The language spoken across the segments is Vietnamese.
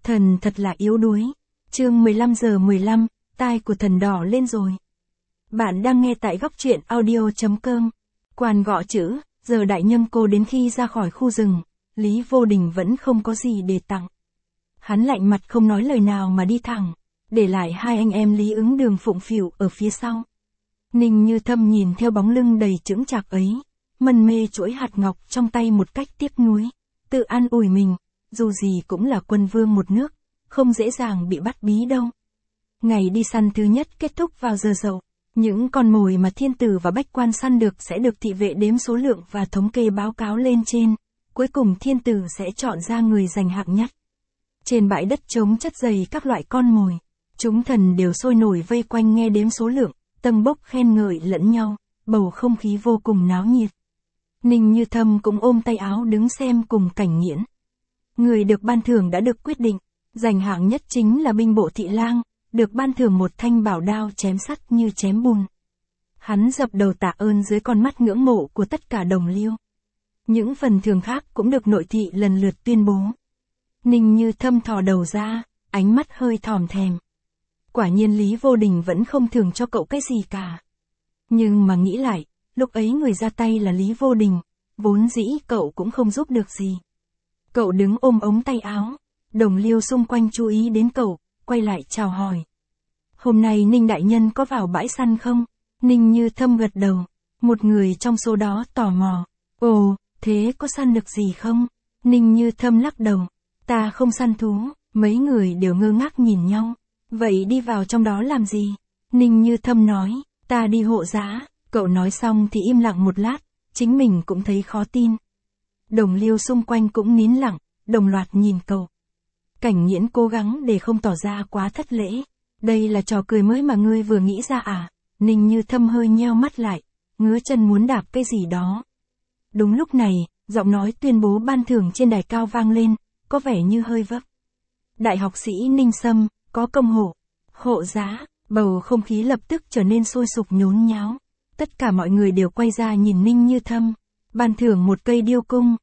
Thần thật là yếu đuối. Chương 15:15, tai của thần đỏ lên rồi. Bạn đang nghe tại góc truyện audio.com. Quan gõ chữ, giờ đại nhân cô đến khi ra khỏi khu rừng, Lý Vô Đình vẫn không có gì để tặng. Hắn lạnh mặt không nói lời nào mà đi thẳng, để lại hai anh em Lý Ứng Đường phụng phịu ở phía sau. Ninh Như Thâm nhìn theo bóng lưng đầy chững chạc ấy, mân mê chuỗi hạt ngọc trong tay một cách tiếc nuối, tự an ủi mình, dù gì cũng là quân vương một nước, không dễ dàng bị bắt bí đâu. Ngày đi săn thứ nhất kết thúc vào giờ dậu, những con mồi mà thiên tử và bách quan săn được sẽ được thị vệ đếm số lượng và thống kê báo cáo lên trên, cuối cùng thiên tử sẽ chọn ra người giành hạng nhất. Trên bãi đất trống chất đầy các loại con mồi, chúng thần đều sôi nổi vây quanh nghe đếm số lượng, tâng bốc khen ngợi lẫn nhau, bầu không khí vô cùng náo nhiệt. Ninh Như Thâm cũng ôm tay áo đứng xem cùng Cảnh Nghiễn. Người được ban thưởng đã được quyết định, giành hạng nhất chính là binh bộ thị lang, được ban thưởng một thanh bảo đao chém sắt như chém bùn. Hắn dập đầu tạ ơn dưới con mắt ngưỡng mộ của tất cả đồng liêu. Những phần thưởng khác cũng được nội thị lần lượt tuyên bố. Ninh Như Thâm thò đầu ra, ánh mắt hơi thòm thèm. Quả nhiên Lý Vô Đình vẫn không thưởng cho cậu cái gì cả. Nhưng mà nghĩ lại, lúc ấy người ra tay là Lý Vô Đình, vốn dĩ cậu cũng không giúp được gì. Cậu đứng ôm ống tay áo, đồng liêu xung quanh chú ý đến cậu, quay lại chào hỏi. Hôm nay Ninh đại nhân có vào bãi săn không? Ninh Như Thâm gật đầu, một người trong số đó tò mò. Ồ, thế có săn được gì không? Ninh Như Thâm lắc đầu, ta không săn thú, mấy người đều ngơ ngác nhìn nhau. Vậy đi vào trong đó làm gì? Ninh Như Thâm nói, ta đi hộ giá. Cậu nói xong thì im lặng một lát, chính mình cũng thấy khó tin. Đồng liêu xung quanh cũng nín lặng, đồng loạt nhìn cậu. Cảnh Nghiễn cố gắng để không tỏ ra quá thất lễ. Đây là trò cười mới mà ngươi vừa nghĩ ra à? Ninh Như Thâm hơi nheo mắt lại, ngứa chân muốn đạp cái gì đó. Đúng lúc này, giọng nói tuyên bố ban thưởng trên đài cao vang lên, có vẻ như hơi vấp. Đại học sĩ Ninh Sâm, có công hộ giá, bầu không khí lập tức trở nên sôi sục nhốn nháo. Tất cả mọi người đều quay ra nhìn Ninh Như Thâm. Ban thưởng một cây điêu cung,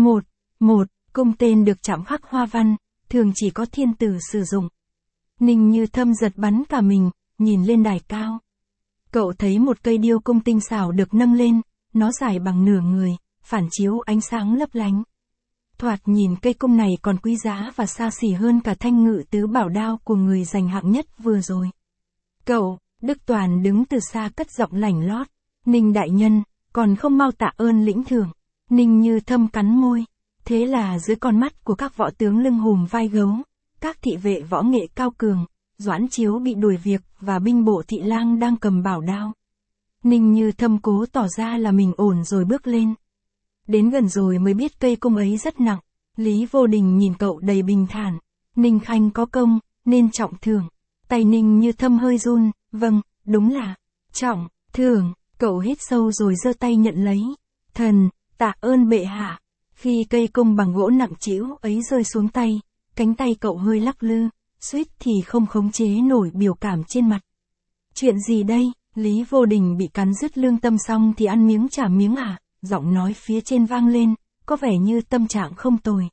một cung tên được chạm khắc hoa văn, thường chỉ có thiên tử sử dụng. Ninh Như Thâm giật bắn cả mình, nhìn lên đài cao. Cậu thấy một cây điêu cung tinh xảo được nâng lên, nó dài bằng nửa người, phản chiếu ánh sáng lấp lánh. Thoạt nhìn cây cung này còn quý giá và xa xỉ hơn cả thanh ngự tứ bảo đao của người giành hạng nhất vừa rồi. Cậu, Đức Toàn đứng từ xa cất giọng lảnh lót. Ninh đại nhân, còn không mau tạ ơn lĩnh thưởng. Ninh Như Thâm cắn môi. Thế là dưới con mắt của các võ tướng lưng hùm vai gấu, các thị vệ võ nghệ cao cường, Doãn Chiếu bị đuổi việc và binh bộ thị lang đang cầm bảo đao. Ninh Như Thâm cố tỏ ra là mình ổn rồi bước lên. Đến gần rồi mới biết cây cung ấy rất nặng. Lý Vô Đình nhìn cậu đầy bình thản. Ninh Khanh có công, nên trọng thưởng. Tay Ninh Như Thâm hơi run, vâng, đúng là trọng thưởng. Cậu hít sâu rồi giơ tay nhận lấy. Thần, tạ ơn bệ hạ. Khi cây cung bằng gỗ nặng trĩu ấy rơi xuống tay, cánh tay cậu hơi lắc lư, suýt thì không khống chế nổi biểu cảm trên mặt. Chuyện gì đây? Lý Vô Đình bị cắn rứt lương tâm xong thì ăn miếng trả miếng à? Giọng nói phía trên vang lên, có vẻ như tâm trạng không tồi.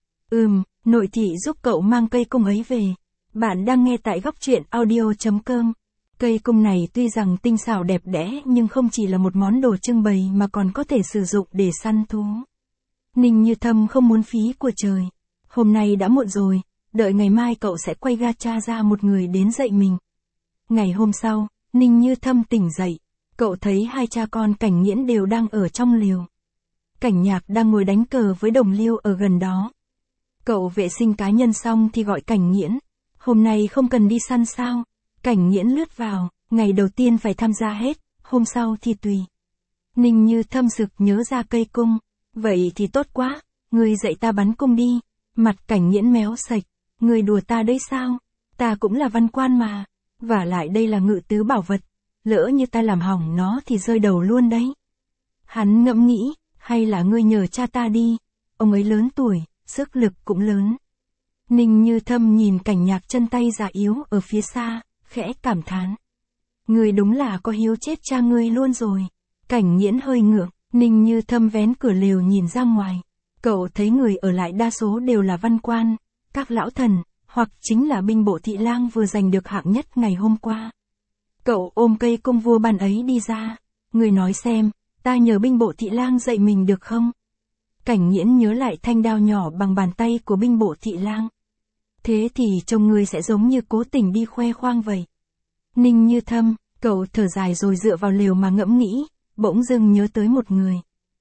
Nội thị giúp cậu mang cây cung ấy về. Bạn đang nghe tại góc truyện audio.com. Cây cung này tuy rằng tinh xảo đẹp đẽ nhưng không chỉ là một món đồ trưng bày mà còn có thể sử dụng để săn thú. Ninh Như Thâm không muốn phí của trời. Hôm nay đã muộn rồi, đợi ngày mai cậu sẽ quay gacha ra một người đến dạy mình. Ngày hôm sau, Ninh Như Thâm tỉnh dậy. Cậu thấy hai cha con Cảnh Nghiễn đều đang ở trong lều. Cảnh Nhạc đang ngồi đánh cờ với đồng liêu ở gần đó. Cậu vệ sinh cá nhân xong thì gọi Cảnh Nghiễn. Hôm nay không cần đi săn sao? Cảnh Nghiễn lướt vào, ngày đầu tiên phải tham gia hết, hôm sau thì tùy. Ninh Như Thâm sực nhớ ra cây cung. Vậy thì tốt quá, ngươi dạy ta bắn cung đi. Mặt Cảnh Nghiễn méo sạch. Ngươi đùa ta đấy sao? Ta cũng là văn quan mà. Vả lại đây là ngự tứ bảo vật. Lỡ như ta làm hỏng nó thì rơi đầu luôn đấy. Hắn ngẫm nghĩ, hay là ngươi nhờ cha ta đi. Ông ấy lớn tuổi, sức lực cũng lớn. Ninh Như Thâm nhìn Cảnh Nhạc chân tay già yếu ở phía xa, khẽ cảm thán. Ngươi đúng là có hiếu chết cha ngươi luôn rồi. Cảnh Nghiễn hơi ngượng, Ninh Như Thâm vén cửa lều nhìn ra ngoài. Cậu thấy người ở lại đa số đều là văn quan, các lão thần, hoặc chính là binh bộ thị lang vừa giành được hạng nhất ngày hôm qua. Cậu ôm cây cung vua ban ấy đi ra, người nói xem, ta nhờ binh bộ thị lang dạy mình được không? Cảnh Nghiễn nhớ lại thanh đao nhỏ bằng bàn tay của binh bộ thị lang. Thế thì trông ngươi sẽ giống như cố tình đi khoe khoang vậy. Ninh Như Thâm, cậu thở dài rồi dựa vào lều mà ngẫm nghĩ, bỗng dưng nhớ tới một người.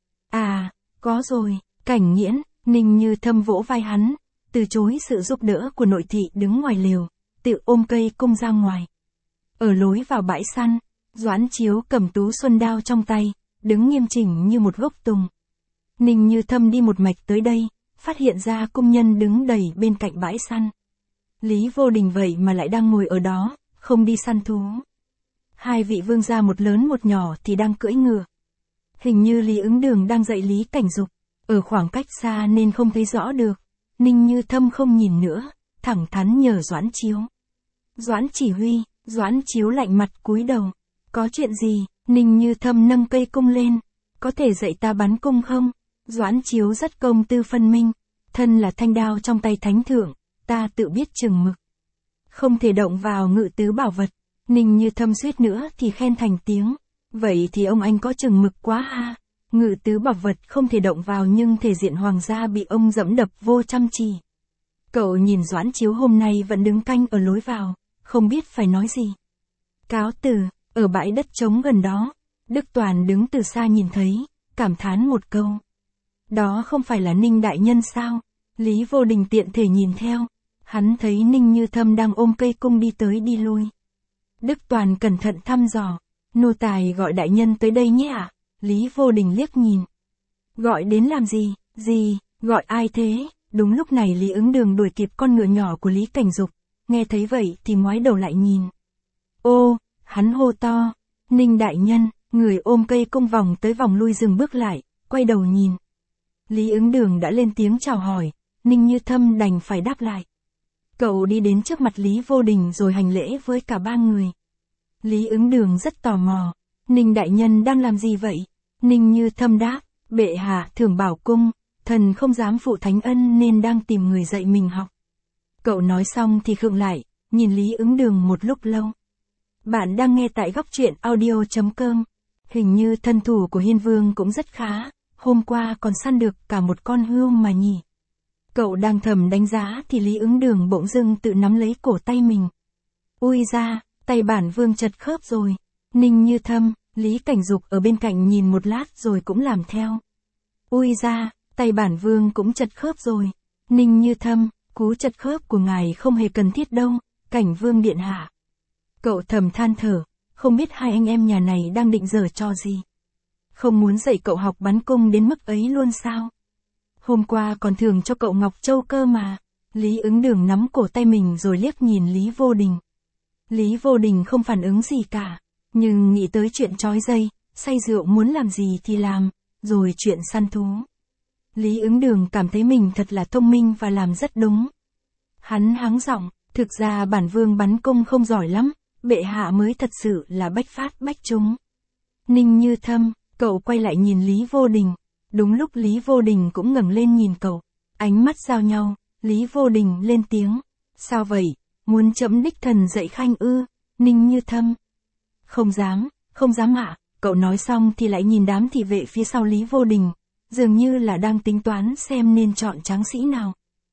À, có rồi, Cảnh Nghiễn. Ninh Như Thâm vỗ vai hắn, từ chối sự giúp đỡ của nội thị đứng ngoài lều, tự ôm cây cung ra ngoài. Ở lối vào bãi săn, Doãn Chiếu cầm tú xuân đao trong tay, đứng nghiêm chỉnh như một gốc tùng. Ninh Như Thâm đi một mạch tới đây, phát hiện ra cung nhân đứng đầy bên cạnh bãi săn. Lý Vô Đình vậy mà lại đang ngồi ở đó, không đi săn thú. Hai vị vương gia một lớn một nhỏ thì đang cưỡi ngựa. Hình như Lý Ứng Đường đang dạy Lý Cảnh Dục, ở khoảng cách xa nên không thấy rõ được. Ninh Như Thâm không nhìn nữa, thẳng thắn nhờ Doãn Chiếu. Doãn chỉ huy. Doãn Chiếu lạnh mặt cúi đầu. Có chuyện gì? Ninh Như Thâm nâng cây cung lên. Có thể dạy ta bắn cung không? Doãn Chiếu rất công tư phân minh. Thân là thanh đao trong tay thánh thượng, ta tự biết chừng mực. Không thể động vào ngự tứ bảo vật. Ninh Như Thâm suýt nữa thì khen thành tiếng. Vậy thì ông anh có chừng mực quá ha. Ngự tứ bảo vật không thể động vào nhưng thể diện hoàng gia bị ông dẫm đập vô chăm chỉ. Cậu nhìn Doãn Chiếu hôm nay vẫn đứng canh ở lối vào, không biết phải nói gì. Cáo từ, ở bãi đất trống gần đó, Đức Toàn đứng từ xa nhìn thấy, cảm thán một câu. Đó không phải là Ninh đại nhân sao? Lý Vô Đình tiện thể nhìn theo, hắn thấy Ninh Như Thâm đang ôm cây cung đi tới đi lui. Đức Toàn cẩn thận thăm dò, nô tài gọi đại nhân tới đây nhé ạ. Lý Vô Đình liếc nhìn. Gọi đến làm gì? Gì? Gọi ai thế? Đúng lúc này Lý Ứng Đường đuổi kịp con ngựa nhỏ của Lý Cảnh Dục, nghe thấy vậy thì ngoái đầu lại nhìn. Ô, hắn hô to, Ninh đại nhân, người ôm cây cung vòng tới vòng lui dừng bước lại, quay đầu nhìn. Lý Ứng Đường đã lên tiếng chào hỏi, Ninh Như Thâm đành phải đáp lại. Cậu đi đến trước mặt Lý Vô Đình rồi hành lễ với cả ba người. Lý Ứng Đường rất tò mò, Ninh đại nhân đang làm gì vậy? Ninh Như Thâm đáp, bệ hạ thưởng bảo cung, thần không dám phụ thánh ân nên đang tìm người dạy mình học. Cậu nói xong thì khựng lại, nhìn Lý Ứng Đường một lúc lâu. Bạn đang nghe tại góc truyện audio.com. Hình như thân thủ của Hiên Vương cũng rất khá, hôm qua còn săn được cả một con hươu mà nhỉ. Cậu đang thầm đánh giá thì Lý Ứng Đường bỗng dưng tự nắm lấy cổ tay mình. Ui ra, tay bản vương chật khớp rồi. Ninh Như Thâm, Lý Cảnh Dục ở bên cạnh nhìn một lát rồi cũng làm theo. Ui ra, tay bản vương cũng chật khớp rồi. Ninh Như Thâm, cú chật khớp của ngài không hề cần thiết đâu, Cảnh vương điện hạ. Cậu thầm than thở, không biết hai anh em nhà này đang định giở trò gì. Không muốn dạy cậu học bắn cung đến mức ấy luôn sao? Hôm qua còn thưởng cho cậu Ngọc Châu cơ mà. Lý Ứng Đường nắm cổ tay mình rồi liếc nhìn Lý Vô Đình. Lý Vô Đình không phản ứng gì cả, nhưng nghĩ tới chuyện trói dây, say rượu muốn làm gì thì làm, rồi chuyện săn thú. Lý Ứng Đường cảm thấy mình thật là thông minh và làm rất đúng. Hắn hắng giọng, thực ra bản vương bắn cung không giỏi lắm, bệ hạ mới thật sự là bách phát bách trúng. Ninh Như Thâm, cậu quay lại nhìn Lý Vô Đình. Đúng lúc Lý Vô Đình cũng ngẩng lên nhìn cậu, ánh mắt giao nhau, Lý Vô Đình lên tiếng. Sao vậy, muốn trẫm đích thần dạy khanh ư? Ninh Như Thâm. Không dám ạ. Cậu nói xong thì lại nhìn đám thị vệ phía sau Lý Vô Đình, dường như là đang tính toán xem nên chọn tráng sĩ nào.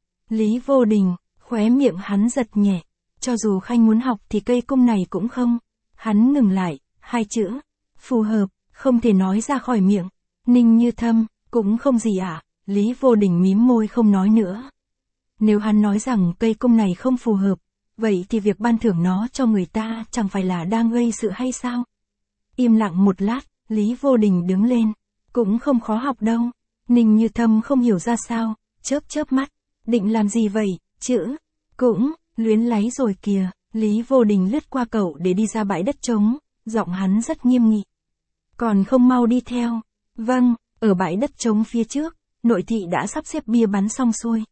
Lý Vô Đình, khóe miệng hắn giật nhẹ, cho dù khanh muốn học thì cây cung này cũng không. Hắn ngừng lại, hai chữ, phù hợp, không thể nói ra khỏi miệng. Ninh Như Thâm, cũng không gì ạ. Lý Vô Đình mím môi không nói nữa. Nếu hắn nói rằng cây cung này không phù hợp, vậy thì việc ban thưởng nó cho người ta chẳng phải là đang gây sự hay sao? Im lặng một lát, Lý Vô Đình đứng lên. Cũng không khó học đâu. Ninh Như Thâm không hiểu ra sao, chớp mắt. Định làm gì vậy, chữ? Cũng, luyến láy rồi kìa. Lý Vô Đình lướt qua cậu để đi ra bãi đất trống, giọng hắn rất nghiêm nghị. Còn không mau đi theo. Vâng, ở bãi đất trống phía trước, nội thị đã sắp xếp bia bắn xong xuôi.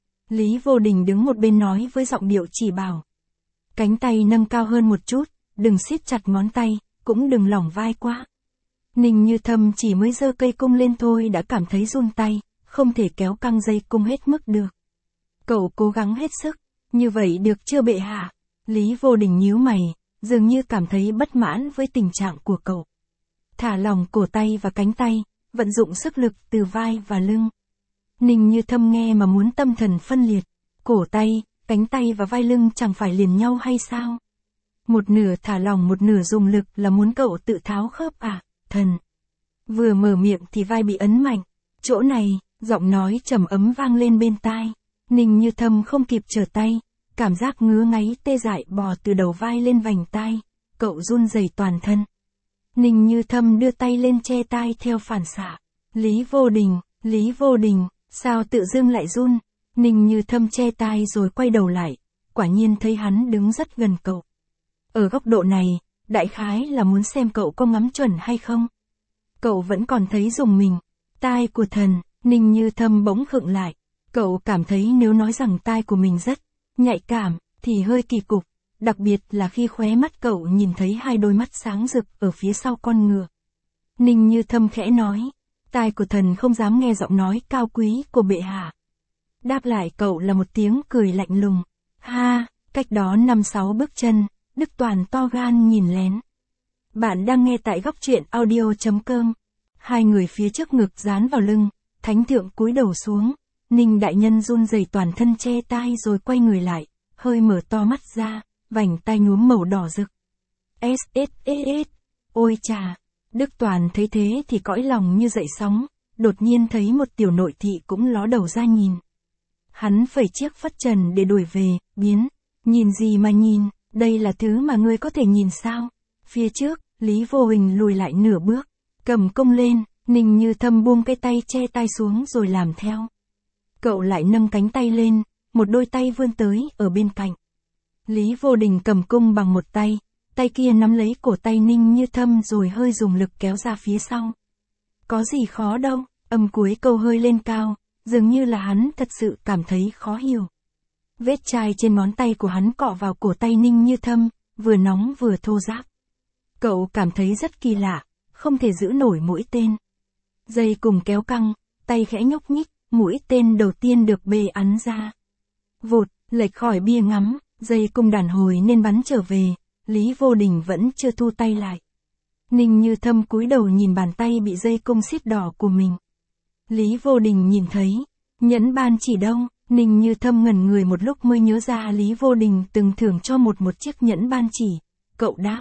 Lý Vô Đình đứng một bên nói với giọng điệu chỉ bảo. Cánh tay nâng cao hơn một chút, đừng siết chặt ngón tay, cũng đừng lỏng vai quá. Ninh Như Thâm chỉ mới giơ cây cung lên thôi đã cảm thấy run tay, không thể kéo căng dây cung hết mức được. Cậu cố gắng hết sức, Như vậy được chưa bệ hạ? Lý Vô Đình nhíu mày, dường như cảm thấy bất mãn với tình trạng của cậu. Thả lỏng cổ tay và cánh tay, vận dụng sức lực từ vai và lưng. Ninh Như Thâm nghe mà muốn tâm thần phân liệt. Cổ tay, cánh tay và vai lưng chẳng phải liền nhau hay sao? Một nửa thả lỏng một nửa dùng lực là muốn cậu tự tháo khớp à, thần. Vừa mở miệng thì vai bị ấn mạnh. Chỗ này, giọng nói trầm ấm vang lên bên tai. Ninh Như Thâm không kịp trở tay. Cảm giác ngứa ngáy tê dại bò từ đầu vai lên vành tai. Cậu run rẩy toàn thân. Ninh Như Thâm đưa tay lên che tai theo phản xạ. Lý Vô Đình, sao tự dưng lại run? Ninh Như Thâm che tai rồi quay đầu lại. Quả nhiên thấy hắn đứng rất gần cậu. Ở góc độ này, đại khái là muốn xem cậu có ngắm chuẩn hay không. Cậu vẫn còn thấy rùng mình. Tai của thần, Ninh Như Thâm bỗng khựng lại. Cậu cảm thấy nếu nói rằng tai của mình rất nhạy cảm, thì hơi kỳ cục. Đặc biệt là khi khóe mắt cậu nhìn thấy hai đôi mắt sáng rực ở phía sau con ngựa. Ninh Như Thâm khẽ nói, tai của thần không dám nghe giọng nói cao quý của bệ hạ. Đáp lại cậu là một tiếng cười lạnh lùng. Ha, cách đó 5-6 bước chân, Đức Toàn to gan nhìn lén. Bạn đang nghe tại góc truyện audio.com. Hai người phía trước ngực dán vào lưng, thánh thượng cúi đầu xuống. Ninh đại nhân run rẩy toàn thân che tai rồi quay người lại, hơi mở to mắt ra, vành tai nhuốm màu đỏ rực. SSSS, ôi chà, Đức Toàn thấy thế thì cõi lòng như dậy sóng, đột nhiên thấy một tiểu nội thị cũng ló đầu ra nhìn. Hắn phẩy chiếc phất trần để đuổi về, biến, nhìn gì mà nhìn, đây là thứ mà ngươi có thể nhìn sao? Phía trước, Lý Vô Hình lùi lại nửa bước, cầm công lên, Ninh Như Thâm buông cái tay che tai xuống rồi làm theo. Cậu lại nâng cánh tay lên, một đôi tay vươn tới ở bên cạnh. Lý Vô Đình cầm cung bằng một tay, tay kia nắm lấy cổ tay Ninh Như Thâm rồi hơi dùng lực kéo ra phía sau. Có gì khó đâu, âm cuối câu hơi lên cao, dường như là hắn thật sự cảm thấy khó hiểu. Vết chai trên ngón tay của hắn cọ vào cổ tay Ninh Như Thâm, vừa nóng vừa thô ráp. Cậu cảm thấy rất kỳ lạ, không thể giữ nổi mũi tên. Dây cùng kéo căng, tay khẽ nhúc nhích, mũi tên đầu tiên được bê ắn ra. Vụt, lệch khỏi bia ngắm, dây cung đàn hồi nên bắn trở về, Lý Vô Đình vẫn chưa thu tay lại. Ninh Như Thâm cúi đầu nhìn bàn tay bị dây cung xiết đỏ của mình. Lý Vô Đình nhìn thấy, nhẫn ban chỉ đâu, Ninh Như Thâm ngẩn người một lúc mới nhớ ra Lý Vô Đình từng thưởng cho một chiếc nhẫn ban chỉ. Cậu đáp,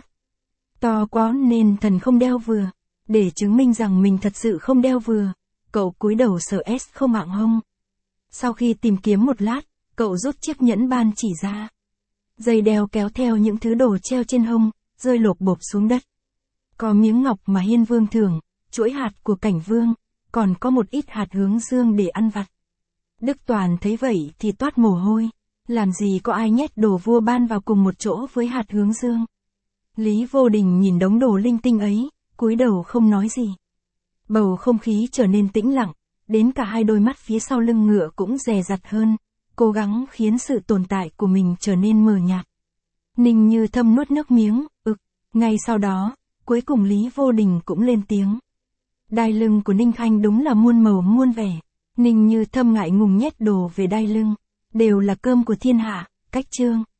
to quá nên thần không đeo vừa. Để chứng minh rằng mình thật sự không đeo vừa, cậu cúi đầu sờ không mạng hông. Sau khi tìm kiếm một lát, cậu rút chiếc nhẫn ban chỉ ra. Dây đeo kéo theo những thứ đồ treo trên hông, rơi lộp bộp xuống đất. Có miếng ngọc mà Hiên Vương thưởng, chuỗi hạt của Cảnh Vương, còn có một ít hạt hướng dương để ăn vặt. Đức Toàn thấy vậy thì toát mồ hôi, làm gì có ai nhét đồ vua ban vào cùng một chỗ với hạt hướng dương. Lý Vô Đình nhìn đống đồ linh tinh ấy, cúi đầu không nói gì. Bầu không khí trở nên tĩnh lặng, đến cả hai đôi mắt phía sau lưng ngựa cũng dè dặt hơn, cố gắng khiến sự tồn tại của mình trở nên mờ nhạt. Ninh Như Thâm nuốt nước miếng, ngay sau đó, cuối cùng Lý Vô Đình cũng lên tiếng. Đai lưng của Ninh Khanh đúng là muôn màu muôn vẻ. Ninh Như Thâm ngại ngùng nhét đồ về đai lưng, đều là cơm của thiên hạ, cách trương.